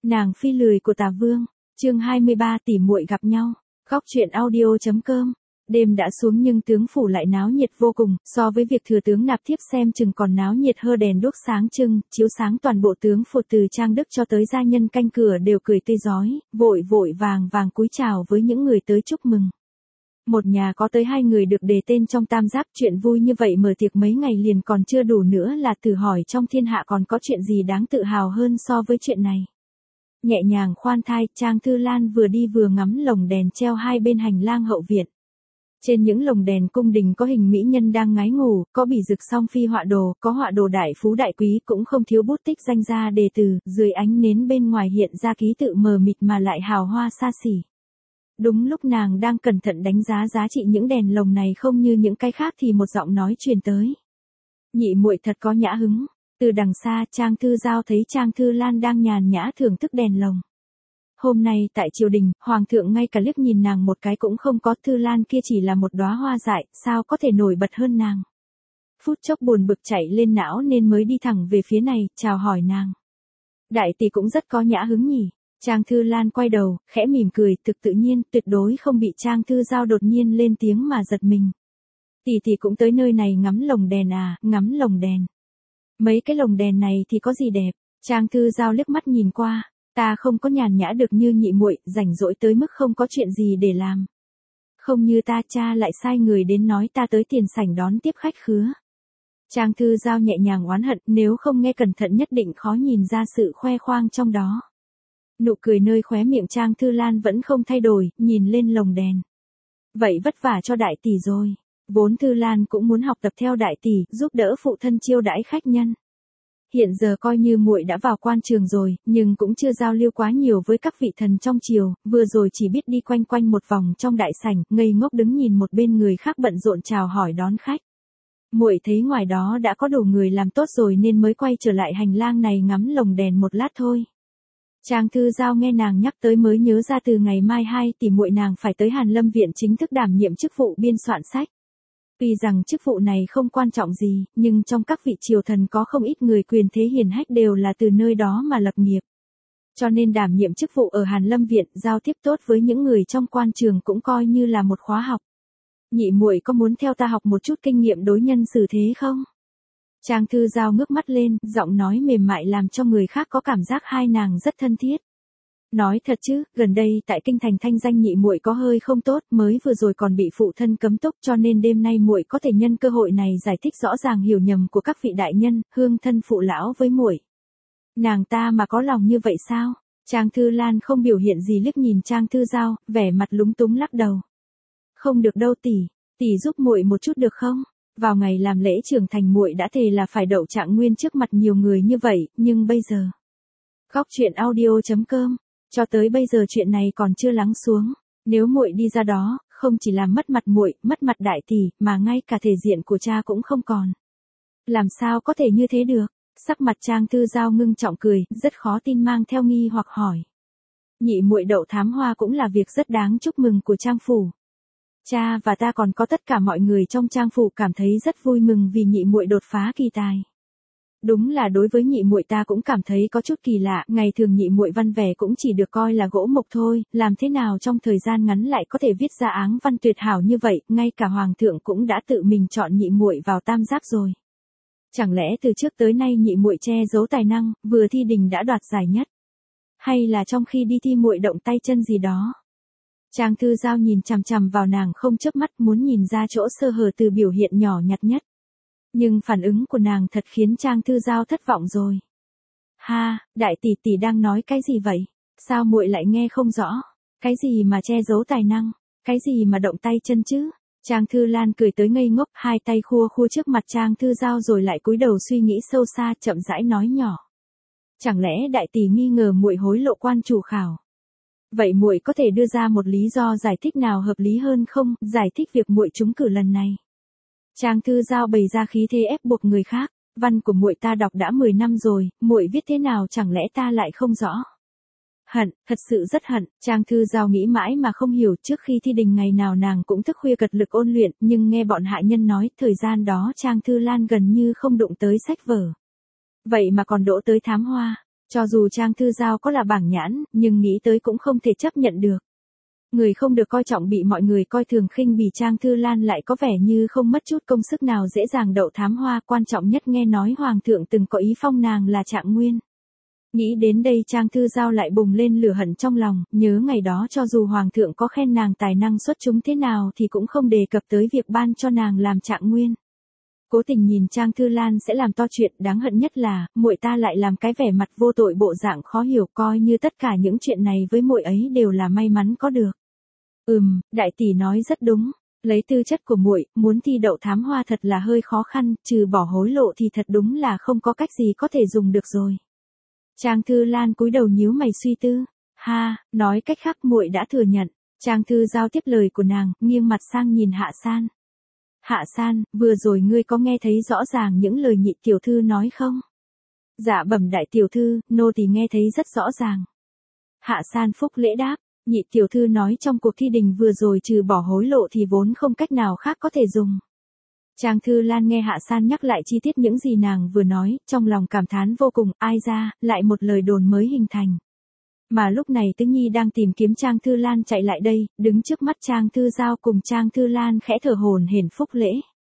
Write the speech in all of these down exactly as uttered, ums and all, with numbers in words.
Nàng phi lười của Tà Vương, chương hai mươi ba tỉ muội gặp nhau, góc truyện audio.com. Đêm đã xuống nhưng tướng phủ lại náo nhiệt vô cùng, so với việc thừa tướng nạp thiếp xem chừng còn náo nhiệt hơn, đèn đuốc sáng trưng, chiếu sáng toàn bộ tướng phủ từ trang đức cho tới gia nhân canh cửa đều cười tươi rói, vội vội vàng vàng cúi chào với những người tới chúc mừng. Một nhà có tới hai người được đề tên trong tam giáp, chuyện vui như vậy mở tiệc mấy ngày liền còn chưa đủ nữa là tự hỏi trong thiên hạ còn có chuyện gì đáng tự hào hơn so với chuyện này. Nhẹ nhàng khoan thai, Trang Thư Lan vừa đi vừa ngắm lồng đèn treo hai bên hành lang hậu viện. Trên những lồng đèn cung đình có hình mỹ nhân đang ngái ngủ, có bỉ dực song phi họa đồ, có họa đồ đại phú đại quý, cũng không thiếu bút tích danh gia đề từ, dưới ánh nến bên ngoài hiện ra ký tự mờ mịt mà lại hào hoa xa xỉ. Đúng lúc nàng đang cẩn thận đánh giá giá trị những đèn lồng này không như những cái khác thì một giọng nói truyền tới. Nhị muội thật có nhã hứng. Từ đằng xa, Trang Thư Giao thấy Trang Thư Lan đang nhàn nhã thưởng thức đèn lồng. Hôm nay tại triều đình, hoàng thượng ngay cả liếc nhìn nàng một cái cũng không có, Thư Lan kia chỉ là một đóa hoa dại, sao có thể nổi bật hơn nàng. Phút chốc buồn bực chạy lên não nên mới đi thẳng về phía này, chào hỏi nàng. Đại tỷ cũng rất có nhã hứng nhỉ. Trang Thư Lan quay đầu, khẽ mỉm cười, thực tự nhiên, tuyệt đối không bị Trang Thư Giao đột nhiên lên tiếng mà giật mình. Tỷ tỷ cũng tới nơi này ngắm lồng đèn à, ngắm lồng đèn. Mấy cái lồng đèn này thì có gì đẹp? Trang Thư Giao liếc mắt nhìn qua, ta không có nhàn nhã được như nhị muội, rảnh rỗi tới mức không có chuyện gì để làm. Không như ta, cha lại sai người đến nói ta tới tiền sảnh đón tiếp khách khứa. Trang Thư Giao nhẹ nhàng oán hận, nếu không nghe cẩn thận nhất định khó nhìn ra sự khoe khoang trong đó. Nụ cười nơi khóe miệng Trang Thư Lan vẫn không thay đổi, nhìn lên lồng đèn. Vậy vất vả cho đại tỷ rồi. Vốn Thư Lan cũng muốn học tập theo đại tỷ, giúp đỡ phụ thân chiêu đãi khách nhân. Hiện giờ coi như muội đã vào quan trường rồi, nhưng cũng chưa giao lưu quá nhiều với các vị thần trong triều, vừa rồi chỉ biết đi quanh quanh một vòng trong đại sảnh, ngây ngốc đứng nhìn một bên người khác bận rộn chào hỏi đón khách. Muội thấy ngoài đó đã có đủ người làm tốt rồi nên mới quay trở lại hành lang này ngắm lồng đèn một lát thôi. Trang Thư Giao nghe nàng nhắc tới mới nhớ ra từ ngày mai hai tỷ muội nàng phải tới Hàn Lâm Viện chính thức đảm nhiệm chức vụ biên soạn sách. Tuy rằng chức vụ này không quan trọng gì, nhưng trong các vị triều thần có không ít người quyền thế hiển hách đều là từ nơi đó mà lập nghiệp. Cho nên đảm nhiệm chức vụ ở Hàn Lâm Viện, giao tiếp tốt với những người trong quan trường cũng coi như là một khóa học. Nhị muội có muốn theo ta học một chút kinh nghiệm đối nhân xử thế không? Trang Thư Giao ngước mắt lên, giọng nói mềm mại làm cho người khác có cảm giác hai nàng rất thân thiết. Nói thật chứ, gần đây tại kinh thành thanh danh nhị muội có hơi không tốt, mới vừa rồi còn bị phụ thân cấm túc, cho nên đêm nay muội có thể nhân cơ hội này giải thích rõ ràng hiểu nhầm của các vị đại nhân, hương thân phụ lão với muội. Nàng ta mà có lòng như vậy sao? Trang Thư Lan không biểu hiện gì liếc nhìn Trang Thư Giao, vẻ mặt lúng túng lắc đầu. Không được đâu tỷ, tỷ giúp muội một chút được không? Vào ngày làm lễ trưởng thành muội đã thề là phải đậu trạng nguyên trước mặt nhiều người như vậy, nhưng bây giờ. Góc truyện audio.com. Cho tới bây giờ chuyện này còn chưa lắng xuống, nếu muội đi ra đó, không chỉ làm mất mặt muội, mất mặt đại tỷ, mà ngay cả thể diện của cha cũng không còn. Làm sao có thể như thế được? Sắc mặt Trang Thư Giao ngưng trọng cười, rất khó tin mang theo nghi hoặc hỏi. Nhị muội đậu thám hoa cũng là việc rất đáng chúc mừng của Trang phủ. Cha và ta còn có tất cả mọi người trong Trang phủ cảm thấy rất vui mừng vì nhị muội đột phá kỳ tài. Đúng là đối với nhị muội ta cũng cảm thấy có chút kỳ lạ, ngày thường nhị muội văn vẻ cũng chỉ được coi là gỗ mục thôi, làm thế nào trong thời gian ngắn lại có thể viết ra áng văn tuyệt hảo như vậy, ngay cả hoàng thượng cũng đã tự mình chọn nhị muội vào tam giáp rồi. Chẳng lẽ từ trước tới nay nhị muội che giấu tài năng, vừa thi đình đã đoạt giải nhất? Hay là trong khi đi thi muội động tay chân gì đó? Trang Thư Giao nhìn chằm chằm vào nàng không chớp mắt, muốn nhìn ra chỗ sơ hở từ biểu hiện nhỏ nhặt nhất. Nhưng phản ứng của nàng thật khiến Trang Thư Giao thất vọng rồi. Ha, đại tỷ tỷ đang nói cái gì vậy? Sao muội lại nghe không rõ? Cái gì mà che giấu tài năng? Cái gì mà động tay chân chứ? Trang Thư Lan cười tới ngây ngốc, hai tay khua khua trước mặt Trang Thư Giao rồi lại cúi đầu suy nghĩ sâu xa, chậm rãi nói nhỏ. Chẳng lẽ đại tỷ nghi ngờ muội hối lộ quan chủ khảo? Vậy muội có thể đưa ra một lý do giải thích nào hợp lý hơn không, giải thích việc muội trúng cử lần này? Trang Thư Giao bày ra khí thế ép buộc người khác, văn của muội ta đọc đã mười năm rồi, muội viết thế nào chẳng lẽ ta lại không rõ? Hận, thật sự rất hận, Trang Thư Giao nghĩ mãi mà không hiểu, trước khi thi đình ngày nào nàng cũng thức khuya cật lực ôn luyện, nhưng nghe bọn hạ nhân nói, thời gian đó Trang Thư Lan gần như không đụng tới sách vở. Vậy mà còn đỗ tới thám hoa, Cho dù Trang Thư Giao có là bảng nhãn, nhưng nghĩ tới cũng không thể chấp nhận được. Người không được coi trọng bị mọi người coi thường khinh bỉ, Trang Thư Lan lại có vẻ như không mất chút công sức nào dễ dàng đậu thám hoa, quan trọng nhất nghe nói Hoàng thượng từng có ý phong nàng là Trạng Nguyên. Nghĩ đến đây Trang Thư Giao lại bùng lên lửa hận trong lòng, nhớ ngày đó cho dù Hoàng thượng có khen nàng tài năng xuất chúng thế nào thì cũng không đề cập tới việc ban cho nàng làm Trạng Nguyên. Cố tình nhìn Trang Thư Lan sẽ làm to chuyện, đáng hận nhất là, muội ta lại làm cái vẻ mặt vô tội bộ dạng khó hiểu, coi như tất cả những chuyện này với muội ấy đều là may mắn có được. Ừm, đại tỷ nói rất đúng, lấy tư chất của muội, muốn thi đậu thám hoa thật là hơi khó khăn, trừ bỏ hối lộ thì thật đúng là không có cách gì có thể dùng được rồi. Trang Thư Lan cúi đầu nhíu mày suy tư, ha, nói cách khác muội đã thừa nhận. Trang Thư Giao tiếp lời của nàng, nghiêng mặt sang nhìn Hạ San. Hạ San, vừa rồi ngươi có nghe thấy rõ ràng những lời nhị tiểu thư nói không? Dạ bẩm đại tiểu thư, nô tỳ nghe thấy rất rõ ràng. Hạ San phúc lễ đáp, nhị tiểu thư nói trong cuộc thi đình vừa rồi trừ bỏ hối lộ thì vốn không cách nào khác có thể dùng. Trang Thư Lan nghe Hạ San nhắc lại chi tiết những gì nàng vừa nói, trong lòng cảm thán vô cùng, ai ra, lại một lời đồn mới hình thành. Mà lúc này Tứ Nhi đang tìm kiếm Trang Thư Lan chạy lại đây, đứng trước mắt Trang Thư Giao cùng Trang Thư Lan khẽ thở hổn hển phúc lễ.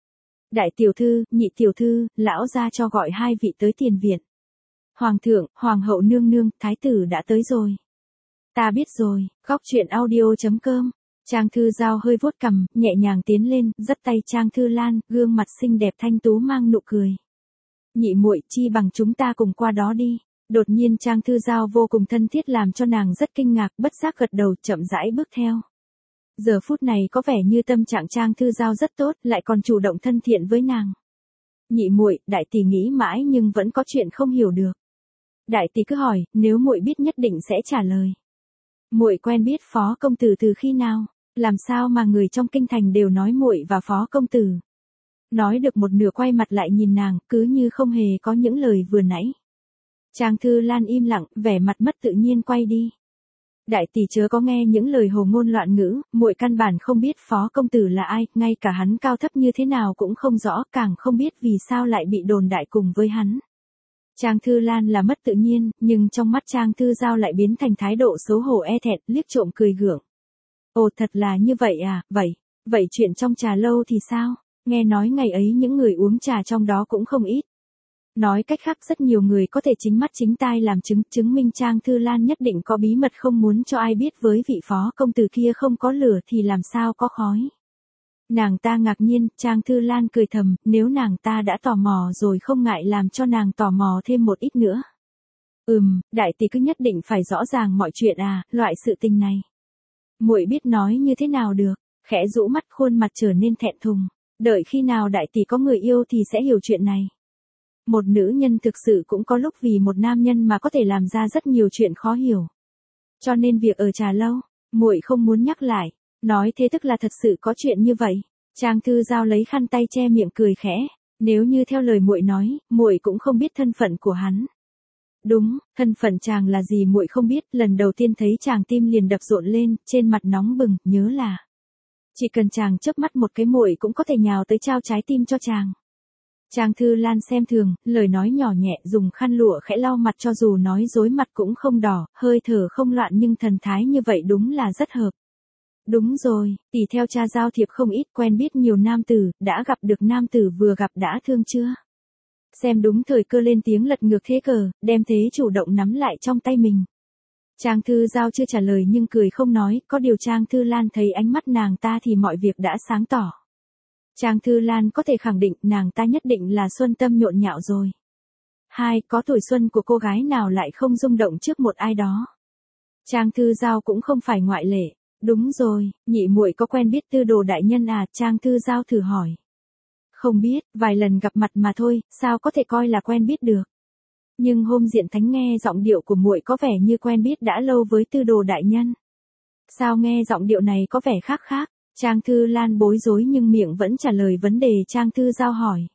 Đại tiểu thư, nhị tiểu thư, lão gia cho gọi hai vị tới tiền viện. Hoàng thượng, hoàng hậu nương nương, thái tử đã tới rồi. Ta biết rồi, góc truyện audio chấm com. Trang Thư Giao hơi vuốt cằm, nhẹ nhàng tiến lên, dắt tay Trang Thư Lan, gương mặt xinh đẹp thanh tú mang nụ cười. Nhị muội, chi bằng chúng ta cùng qua đó đi. Đột nhiên Trang Thư Giao vô cùng thân thiết làm cho nàng rất kinh ngạc, bất giác gật đầu, chậm rãi bước theo. Giờ phút này có vẻ như tâm trạng Trang Thư Giao rất tốt, lại còn chủ động thân thiện với nàng. Nhị muội, đại tỷ nghĩ mãi nhưng vẫn có chuyện không hiểu được. Đại tỷ cứ hỏi, nếu muội biết nhất định sẽ trả lời. Muội quen biết Phó công tử từ khi nào? Làm sao mà người trong kinh thành đều nói muội và Phó công tử? Nói được một nửa quay mặt lại nhìn nàng, cứ như không hề có những lời vừa nãy. Trang Thư Lan im lặng, vẻ mặt mất tự nhiên quay đi. Đại tỷ chớ có nghe những lời hồ ngôn loạn ngữ, muội căn bản không biết Phó công tử là ai, ngay cả hắn cao thấp như thế nào cũng không rõ, càng không biết vì sao lại bị đồn đại cùng với hắn. Trang Thư Lan là mất tự nhiên, nhưng trong mắt Trang Thư Giao lại biến thành thái độ xấu hổ e thẹn, liếc trộm cười gượng. Ồ, thật là như vậy à, vậy, vậy chuyện trong trà lâu thì sao? Nghe nói ngày ấy những người uống trà trong đó cũng không ít. Nói cách khác rất nhiều người có thể chính mắt chính tai làm chứng, chứng minh Trang Thư Lan nhất định có bí mật không muốn cho ai biết, với vị Phó công tử kia không có lửa thì làm sao có khói. Nàng ta ngạc nhiên, Trang Thư Lan cười thầm, nếu nàng ta đã tò mò rồi không ngại làm cho nàng tò mò thêm một ít nữa. Ừm, đại tỷ cứ nhất định phải rõ ràng mọi chuyện à, loại sự tình này. Muội biết nói như thế nào được, khẽ rũ mắt, khuôn mặt trở nên thẹn thùng. Đợi khi nào đại tỷ có người yêu thì sẽ hiểu chuyện này. Một nữ nhân thực sự cũng có lúc vì một nam nhân mà có thể làm ra rất nhiều chuyện khó hiểu. Cho nên việc ở trà lâu, muội không muốn nhắc lại. Nói thế tức là thật sự có chuyện như vậy. Trang Thư Giao lấy khăn tay che miệng cười khẽ. Nếu như theo lời muội nói, muội cũng không biết thân phận của hắn. Đúng, thân phận chàng là gì muội không biết, lần đầu tiên thấy chàng tim liền đập rộn lên, trên mặt nóng bừng, nhớ là chỉ cần chàng chớp mắt một cái muội cũng có thể nhào tới trao trái tim cho chàng. Trang Thư Lan xem thường, lời nói nhỏ nhẹ, dùng khăn lụa khẽ lau mặt, cho dù nói dối mặt cũng không đỏ, hơi thở không loạn, nhưng thần thái như vậy đúng là rất hợp. Đúng rồi, tỷ theo cha giao thiệp không ít, quen biết nhiều nam tử, đã gặp được nam tử vừa gặp đã thương chưa? Xem đúng thời cơ lên tiếng lật ngược thế cờ, đem thế chủ động nắm lại trong tay mình. Trang Thư Giao chưa trả lời nhưng cười không nói, có điều Trang Thư Lan thấy ánh mắt nàng ta thì mọi việc đã sáng tỏ. Trang Thư Lan có thể khẳng định nàng ta nhất định là xuân tâm nhộn nhạo rồi. Hai, có tuổi xuân của cô gái nào lại không rung động trước một ai đó. Trang Thư Giao cũng không phải ngoại lệ. Đúng rồi, nhị muội có quen biết Tư Đồ đại nhân à? Trang Thư Giao thử hỏi. Không biết, vài lần gặp mặt mà thôi, sao có thể coi là quen biết được. Nhưng hôm Diện Thánh nghe giọng điệu của muội có vẻ như quen biết đã lâu với Tư Đồ đại nhân. Sao nghe giọng điệu này có vẻ khác khác? Trang Thư Lan bối rối nhưng miệng vẫn trả lời vấn đề Trang Thư Giao hỏi.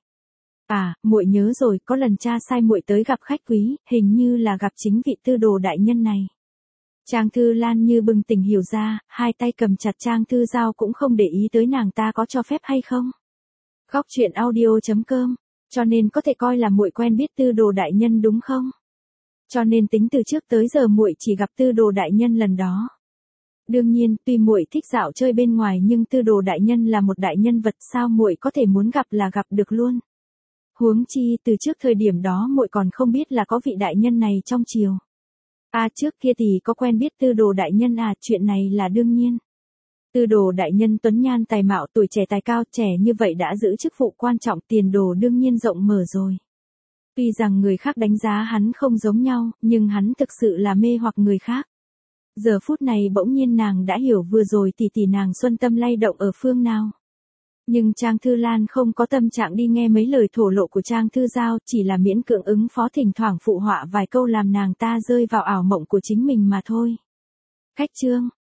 À, muội nhớ rồi, có lần cha sai muội tới gặp khách quý, hình như là gặp chính vị Tư Đồ đại nhân này. Trang Thư Lan như bừng tỉnh hiểu ra, hai tay cầm chặt Trang Thư Giao cũng không để ý tới nàng ta có cho phép hay không. Góc truyện audio chấm com, cho nên có thể coi là muội quen biết Tư Đồ đại nhân đúng không? Cho nên tính từ trước tới giờ muội chỉ gặp Tư Đồ đại nhân lần đó. Đương nhiên, tuy muội thích dạo chơi bên ngoài nhưng Tư Đồ đại nhân là một đại nhân vật, sao muội có thể muốn gặp là gặp được luôn. Huống chi từ trước thời điểm đó muội còn không biết là có vị đại nhân này trong triều. À trước kia thì có quen biết Tư Đồ đại nhân à, chuyện này là đương nhiên. Tư Đồ đại nhân tuấn nhan tài mạo, tuổi trẻ tài cao, trẻ như vậy đã giữ chức vụ quan trọng, tiền đồ đương nhiên rộng mở rồi. Tuy rằng người khác đánh giá hắn không giống nhau, nhưng hắn thực sự là mê hoặc người khác. Giờ phút này bỗng nhiên nàng đã hiểu vừa rồi tỷ tỷ nàng Xuân Tâm lay động ở phương nào. Nhưng Trang Thư Lan không có tâm trạng đi nghe mấy lời thổ lộ của Trang Thư Giao, chỉ là miễn cưỡng ứng phó, thỉnh thoảng phụ họa vài câu làm nàng ta rơi vào ảo mộng của chính mình mà thôi. Khách chương